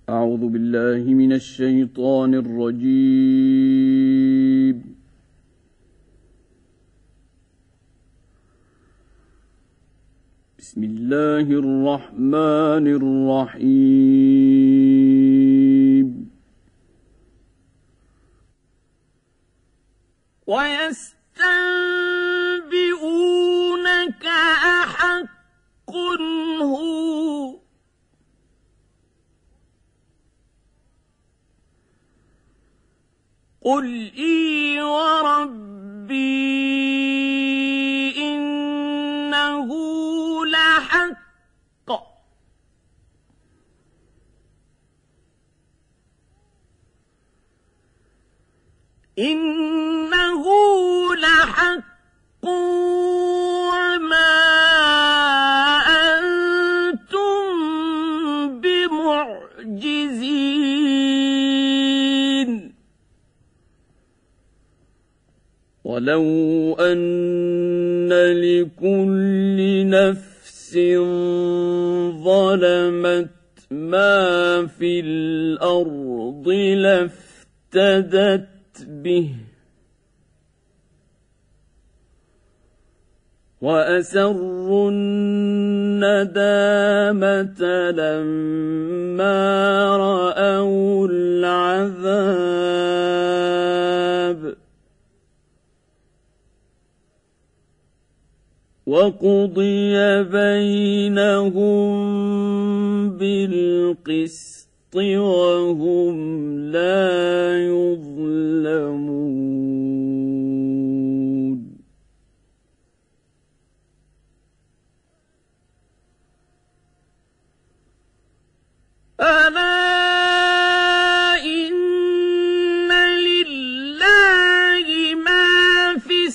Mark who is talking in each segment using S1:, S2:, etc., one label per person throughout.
S1: أعوذ بالله من الشيطان الرجيم. بسم الله الرحمن الرحيم. ويستنبئونك أحق هو قل إي وربي إنه لحق وما أنتم بمعجزين ولو أن لكل نفس ظلمت ما في الأرض لافتدت به وأسروا الندامة لما رأوا العذاب وقضي بينهم بالقسط وهم لا يظلمون ألا إن لله ما في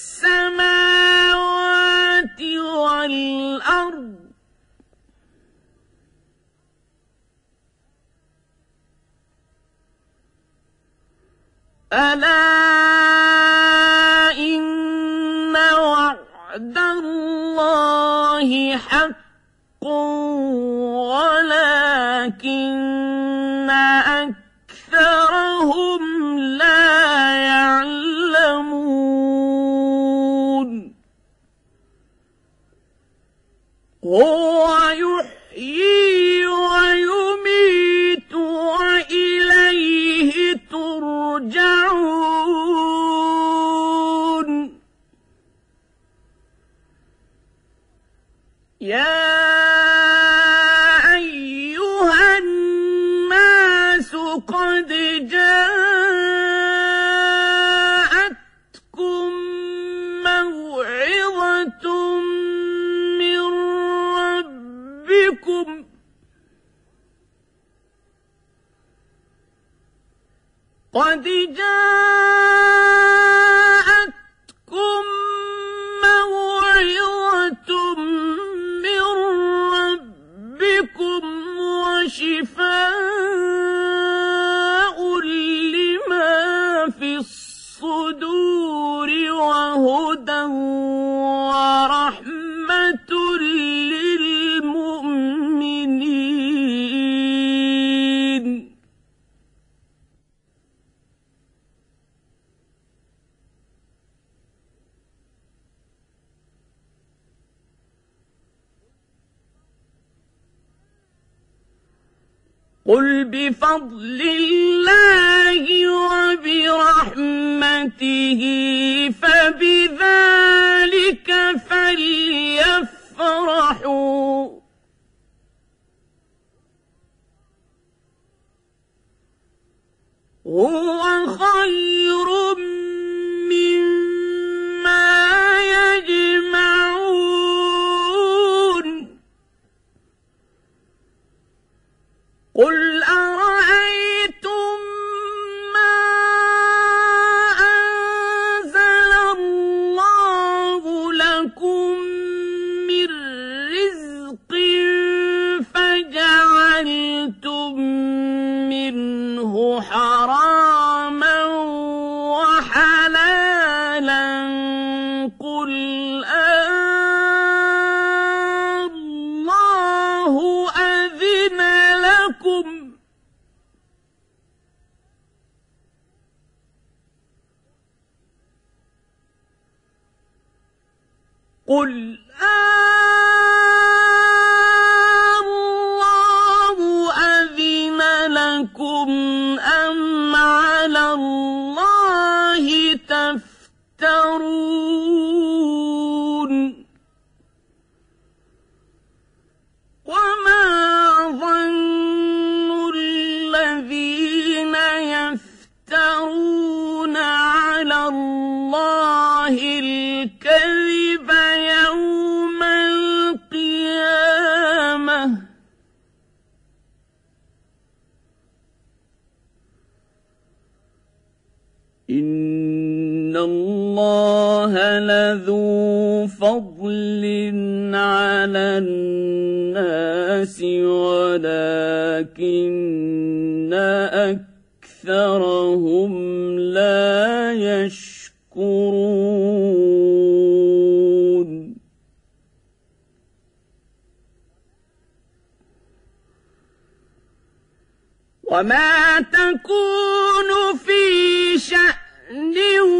S1: السماوات والأرض ألا إن وعد الله حق ولكن أكثرهم لا يعلمون هو يحيي ويميت وإليه ترجعون يا أيها الناس قد جاءتكم موعظة من ربكم وشفاء لما في الصدور وهدى ورحمة للمؤمنين قل بفضل الله وبرحمته فبذلك فليفرحوا هو خير مما يجمعون قل أرأيتم ما أنزل الله لكم من رزق فجعلتم منه حراما وحلالا قل الله أذن لكم قل الله أذن لكم أم على الله تفترون وما ظن الذين يفترون على الله الكذب يوم القيامة إن الله لذو فضل على الناس ولكن أكثرهم لا يشكرون وما تكون في شأن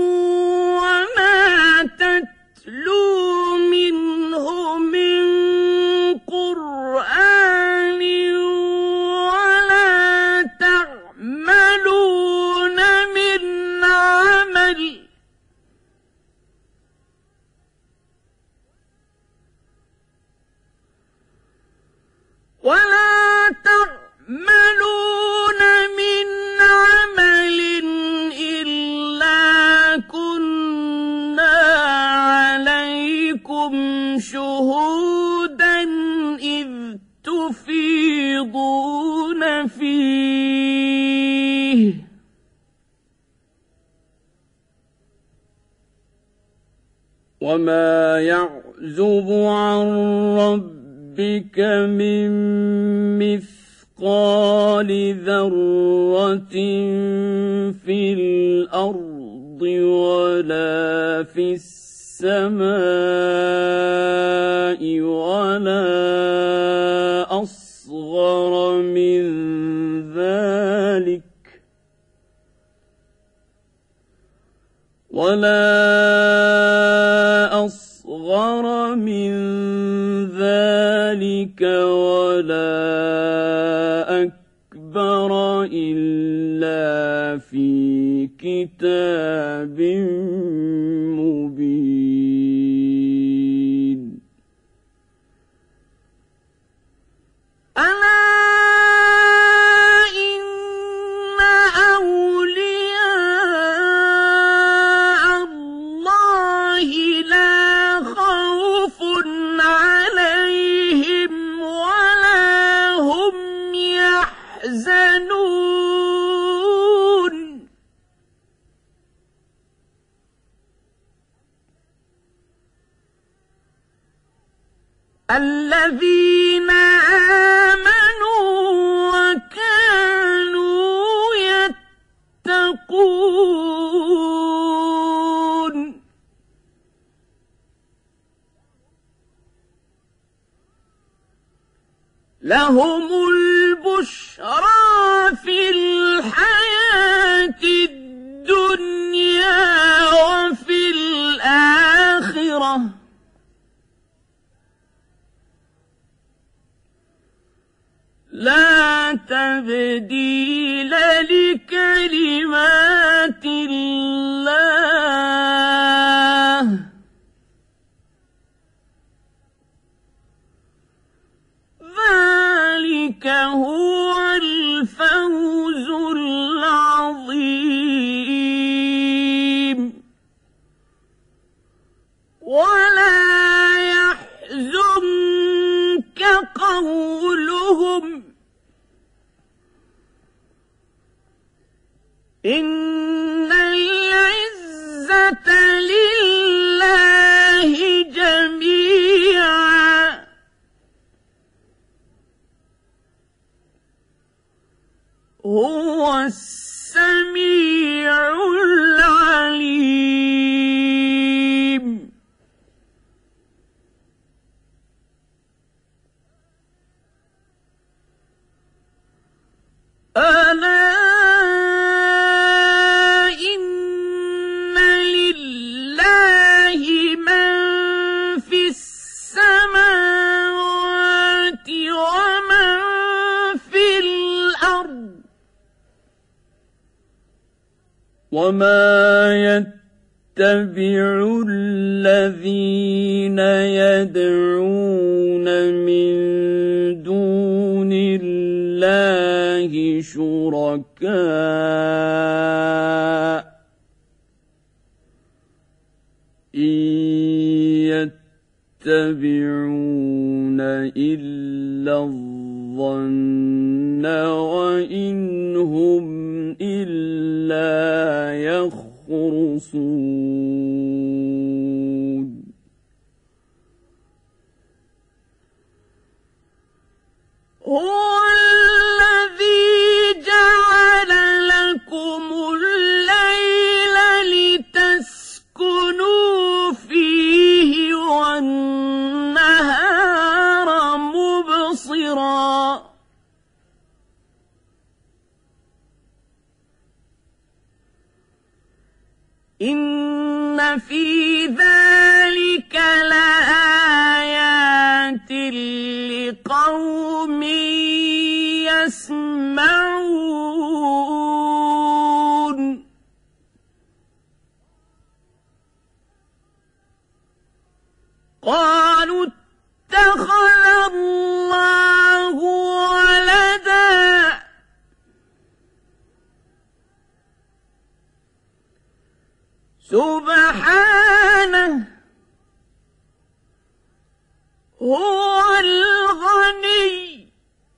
S1: وما تتلو منه من قرآن ولا تعملون من عمل إلا كنا عليكم شهودا إذ تفيضون فيه وما يعزب عن ربك من مثقال ذرة في الأرض ولا في السماء ولا أصغر من ذلك ولا أكبر إلا في كتاب مبين ألا إن أولياء الله لا خوف عليهم ولا هم يحزنون الذين آمنوا وكانوا يتقون لهم البشرى في الحياة الدنيا وفي الآخرة لا تبديل لكلمات الله ذلك هو الفوز العظيم ولا يحزنك قولهم إن العزة لله جميعا هو السميع العليم ألا إن لله من في وما يتبع الذين يدعون من دون الله شركاء إن يتبعون إلا الظن وإن هم إلا يخرصون هو الذي جعل لكم الليل لتسكنوا فيه والنهار مبصرا إن في ذلك لآيات لقوم يسمعون قالوا اتخذ الله ولدا سبحانه هو الغني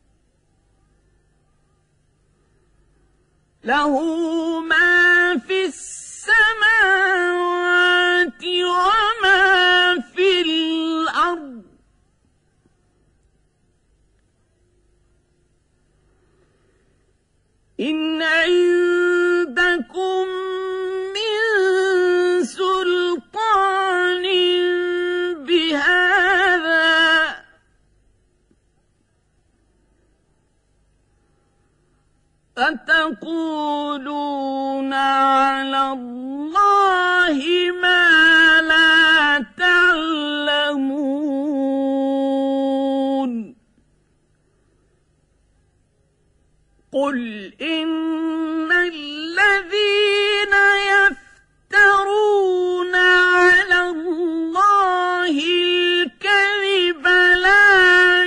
S1: له ما في السماوات وما في الأرض إن عندكم من سلطان بهذا أتقولون على الله ما لا تعلمون قل إن الذين يفترون على الله الكذب لا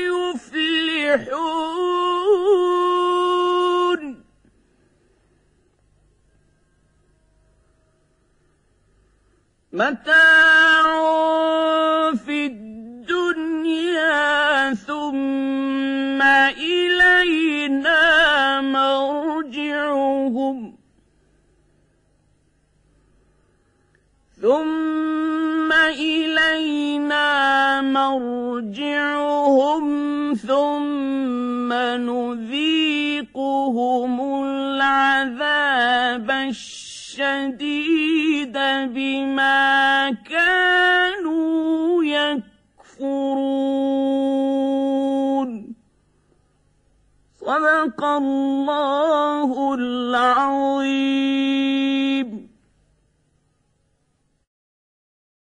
S1: يفلحون متاع في الدنيا ثم إلينا مرجعهم ثم نذيقهم العذاب الشديد بما كانوا يكفرون صدق الله العظيم.